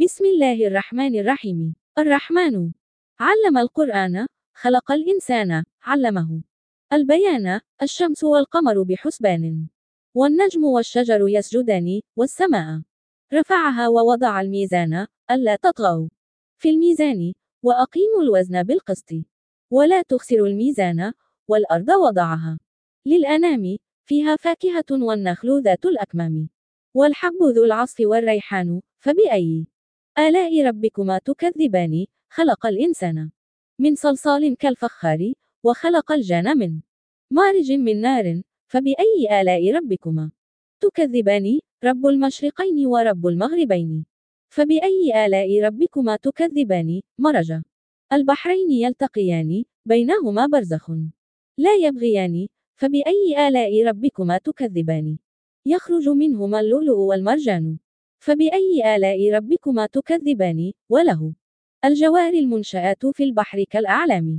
بسم الله الرحمن الرحيم. الرحمن علم القرآن، خلق الإنسان، علمه البيان. الشمس والقمر بحسبان، والنجم والشجر يسجدان، والسماء رفعها ووضع الميزان، ألا تطغوا في الميزان، وأقيموا الوزن بالقسط، ولا تخسروا الميزان، والأرض وضعها للأنام، فيها فاكهة والنخل ذات الأكمام، والحب ذو العصف والريحان، فبأي آلاء ربكما تكذبان؟ خلق الإنسان من صلصال كالفخار، وخلق الجان من مارج من نار، فبأي آلاء ربكما تكذبان؟ رب المشرقين ورب المغربين، فبأي آلاء ربكما تكذبان؟ مرج البحرين يلتقيان، بينهما برزخ لا يبغيان، فبأي آلاء ربكما تكذبان؟ يخرج منهما اللؤلؤ والمرجان، فبأي آلاء ربكما تكذبان؟ وله الجوار المنشآت في البحر كالأعلام،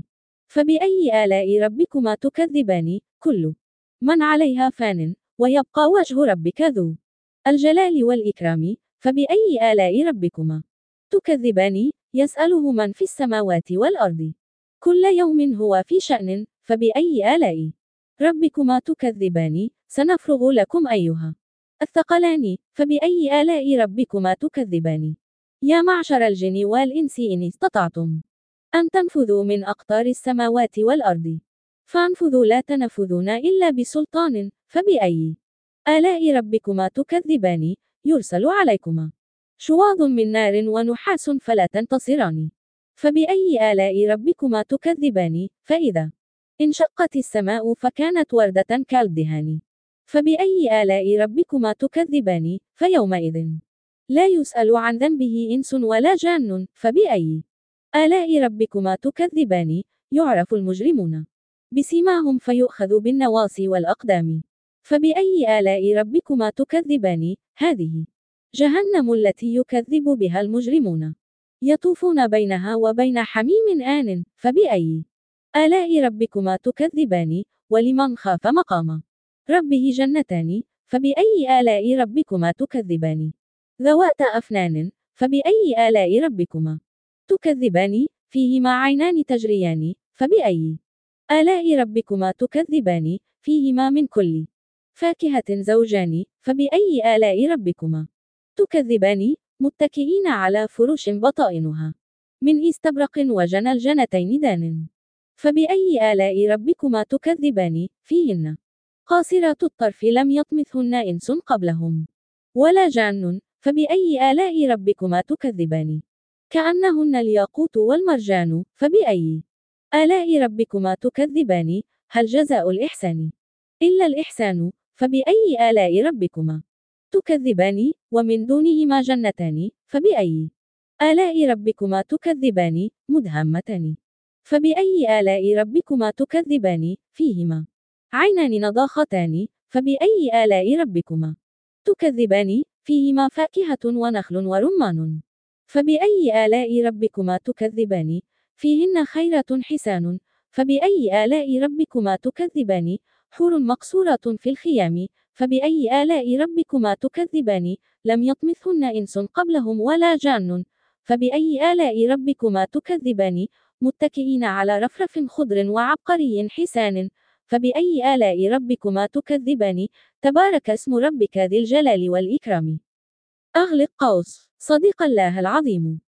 فبأي آلاء ربكما تكذبان؟ كل من عليها فان، ويبقى وجه ربك ذو الجلال والإكرام، فبأي آلاء ربكما تكذبان؟ يسأله من في السماوات والأرض كل يوم هو في شأن، فبأي آلاء ربكما تكذبان؟ سنفرغ لكم أيها الثقلان، فبأي آلاء ربكما تكذبان؟ يا معشر الجن والإنس إن استطعتم أن تنفذوا من أقطار السماوات والأرض فانفذوا، لا تنفذون إلا بسلطان، فبأي آلاء ربكما تكذبان؟ يرسل عليكما شواظ من نار ونحاس فلا تنتصران، فبأي آلاء ربكما تكذبان؟ فإذا انشقت السماء فكانت وردة كالدهان، فبأي آلاء ربكما تكذبان؟ فيومئذ لا يسأل عن ذنبه إنس ولا جان، فبأي آلاء ربكما تكذبان؟ يعرف المجرمون بسيماهم فيؤخذ بالنواصي والأقدام، فبأي آلاء ربكما تكذبان؟ هذه جهنم التي يكذب بها المجرمون، يطوفون بينها وبين حميم آن، فبأي آلاء ربكما تكذبان؟ ولمن خاف مقام ربه جنتان، فبأي آلاء ربكما تكذبان؟ ذوات أفنان، فبأي آلاء ربكما تكذبان؟ فيهما عينان تجريان، فبأي آلاء ربكما تكذبان؟ فيهما من كل فاكهة زوجان، فبأي آلاء ربكما تكذبان؟ متكئين على فرش بطائنها من استبرق وجنى الجنتين دان، فبأي آلاء ربكما تكذبان؟ فيهن قاصرات الطرف لم يطمثهن إنس قبلهم ولا جان، فبأي آلاء ربكما تكذبان؟ كأنهن الياقوت والمرجان، فبأي آلاء ربكما تكذبان؟ هل جزاء الإحسان إلا الإحسان؟ فبأي آلاء ربكما تكذبان؟ ومن دونهما جنتان، فبأي آلاء ربكما تكذبان؟ مدهامتان، فبأي آلاء ربكما تكذبان؟ فيهما عينان نضاختان، فبأي آلاء ربكما تكذبان؟ فيهما فاكهة ونخل ورمان، فبأي آلاء ربكما تكذبان؟ فيهن خيرات حسان، فبأي آلاء ربكما تكذبان؟ حور مقصورات في الخيام، فبأي آلاء ربكما تكذبان؟ لم يطمثهن إنس قبلهم ولا جان، فبأي آلاء ربكما تكذبان؟ متكئين على رفرف خضر وعبقري حسان، فبأي آلاء ربكما تكذبان؟ تبارك اسم ربك ذي الجلال والإكرام. أغلق قوس. صديق الله العظيم.